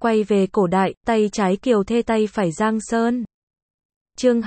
Quay về cổ đại, tay trái Kiều Thê tay phải Giang Sơn. Chương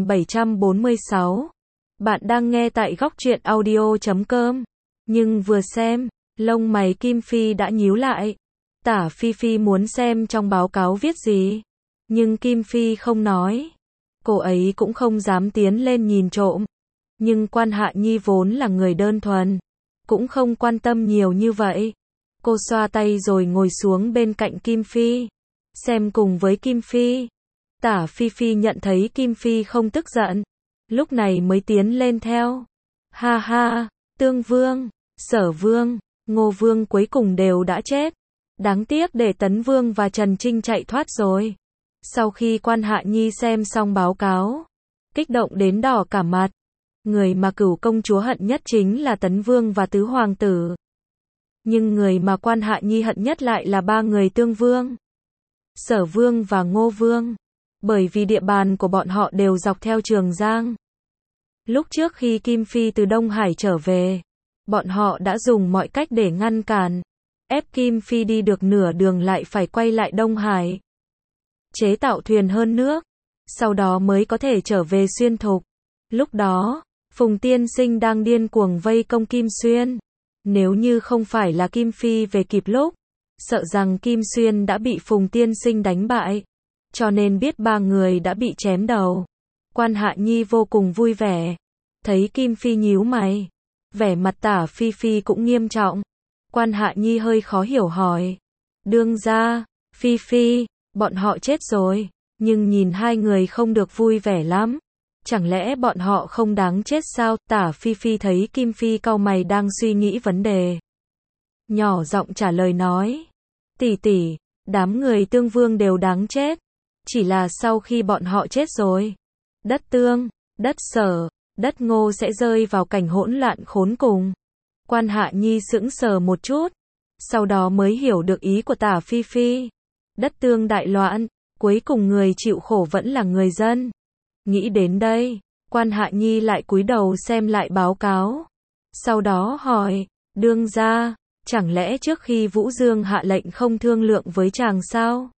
2746. Bạn đang nghe tại góc truyện audio.com. Nhưng vừa xem, lông mày Kim Phi đã nhíu lại. Tả Phi Phi muốn xem trong báo cáo viết gì, nhưng Kim Phi không nói. Cô ấy cũng không dám tiến lên nhìn trộm. Nhưng Quan Hạ Nhi vốn là người đơn thuần, cũng không quan tâm nhiều như vậy. Cô xoa tay rồi ngồi xuống bên cạnh Kim Phi, xem cùng với Kim Phi. Tả Phi Phi nhận thấy Kim Phi không tức giận, lúc này mới tiến lên theo. Ha ha, Tương Vương, Sở Vương, Ngô Vương cuối cùng đều đã chết. Đáng tiếc để Tấn Vương và Trần Trinh chạy thoát rồi. Sau khi Quan Hạ Nhi xem xong báo cáo, kích động đến đỏ cả mặt. Người mà Cửu công chúa hận nhất chính là Tấn Vương và Tứ Hoàng tử. Nhưng người mà Quan Hạ Nhi hận nhất lại là ba người Tương Vương, Sở Vương và Ngô Vương. Bởi vì địa bàn của bọn họ đều dọc theo Trường Giang. Lúc trước khi Kim Phi từ Đông Hải trở về, bọn họ đã dùng mọi cách để ngăn cản, ép Kim Phi đi được nửa đường lại phải quay lại Đông Hải, chế tạo thuyền hơn nước, sau đó mới có thể trở về Xuyên Thục. Lúc đó, Phùng Tiên Sinh đang điên cuồng vây công Kim Xuyên. Nếu như không phải là Kim Phi về kịp lúc, sợ rằng Kim Xuyên đã bị Phùng Tiên Sinh đánh bại. Cho nên biết ba người đã bị chém đầu. Quan Hạ Nhi vô cùng vui vẻ. Thấy Kim Phi nhíu mày, vẻ mặt Tả Phi Phi cũng nghiêm trọng. Quan Hạ Nhi hơi khó hiểu hỏi. Đương gia, Phi Phi, bọn họ chết rồi. Nhưng nhìn hai người không được vui vẻ lắm. Chẳng lẽ bọn họ không đáng chết sao? Tả Phi Phi thấy Kim Phi cau mày đang suy nghĩ vấn đề, nhỏ giọng trả lời nói. Tỷ tỷ, đám người Tương Vương đều đáng chết. Chỉ là sau khi bọn họ chết rồi, đất Tương, đất Sở, đất Ngô sẽ rơi vào cảnh hỗn loạn khốn cùng. Quan Hạ Nhi sững sờ một chút, sau đó mới hiểu được ý của Tả Phi Phi. Đất Tương đại loạn, cuối cùng người chịu khổ vẫn là người dân. Nghĩ đến đây, Quan Hạ Nhi lại cúi đầu xem lại báo cáo. Sau đó hỏi, đương gia, chẳng lẽ trước khi Vũ Dương hạ lệnh không thương lượng với chàng sao?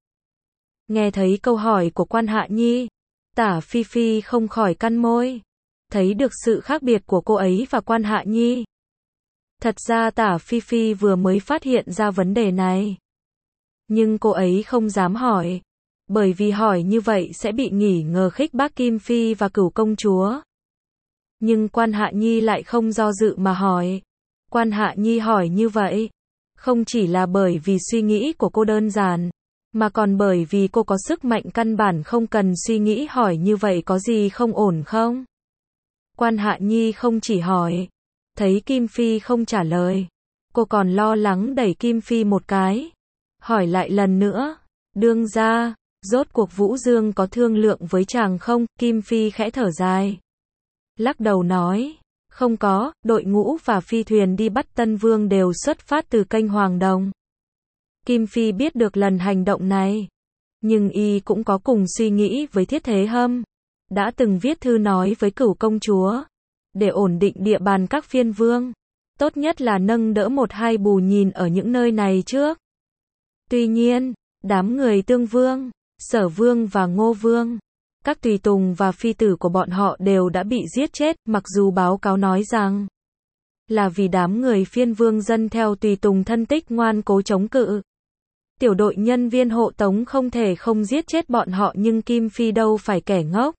Nghe thấy câu hỏi của Quan Hạ Nhi, Tả Phi Phi không khỏi cắn môi. Thấy được sự khác biệt của cô ấy và Quan Hạ Nhi. Thật ra Tả Phi Phi vừa mới phát hiện ra vấn đề này. Nhưng cô ấy không dám hỏi. Bởi vì hỏi như vậy sẽ bị nghi ngờ khích bác Kim Phi và Cửu công chúa. Nhưng Quan Hạ Nhi lại không do dự mà hỏi. Quan Hạ Nhi hỏi như vậy, không chỉ là bởi vì suy nghĩ của cô đơn giản, mà còn bởi vì cô có sức mạnh căn bản không cần suy nghĩ. Hỏi như vậy có gì không ổn không? Quan Hạ Nhi không chỉ hỏi, thấy Kim Phi không trả lời, cô còn lo lắng đẩy Kim Phi một cái. Hỏi lại lần nữa, đương gia, rốt cuộc Vũ Dương có thương lượng với chàng không? Kim Phi khẽ thở dài, lắc đầu nói, không có, đội ngũ và phi thuyền đi bắt Tân Vương đều xuất phát từ kênh Hoàng Đồng. Kim Phi biết được lần hành động này, nhưng y cũng có cùng suy nghĩ với Thiết Thế Hâm, đã từng viết thư nói với Cửu công chúa, để ổn định địa bàn các phiên vương, tốt nhất là nâng đỡ một hai bù nhìn ở những nơi này trước. Tuy nhiên, đám người Tương Vương, Sở Vương và Ngô Vương, các tùy tùng và phi tử của bọn họ đều đã bị giết chết, mặc dù báo cáo nói rằng là vì đám người phiên vương dân theo tùy tùng thân tích ngoan cố chống cự. Tiểu đội nhân viên hộ tống không thể không giết chết bọn họ, nhưng Kim Phi đâu phải kẻ ngốc.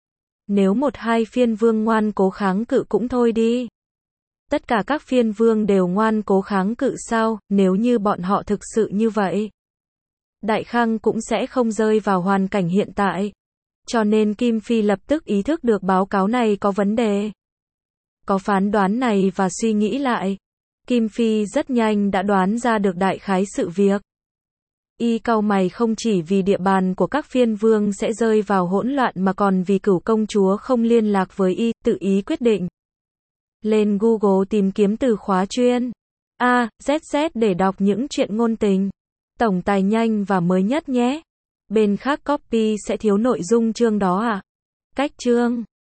Nếu một hai phiên vương ngoan cố kháng cự cũng thôi đi. Tất cả các phiên vương đều ngoan cố kháng cự sao? Nếu như bọn họ thực sự như vậy, Đại Khang cũng sẽ không rơi vào hoàn cảnh hiện tại. Cho nên Kim Phi lập tức ý thức được báo cáo này có vấn đề. Có phán đoán này và suy nghĩ lại, Kim Phi rất nhanh đã đoán ra được đại khái sự việc. Y cau mày không chỉ vì địa bàn của các phiên vương sẽ rơi vào hỗn loạn mà còn vì Cửu công chúa không liên lạc với y, tự ý quyết định lên Google tìm kiếm từ khóa chuyên AZZ để đọc những chuyện ngôn tình, tổng tài nhanh và mới nhất nhé. Bên khác copy sẽ thiếu nội dung chương đó à? Cách chương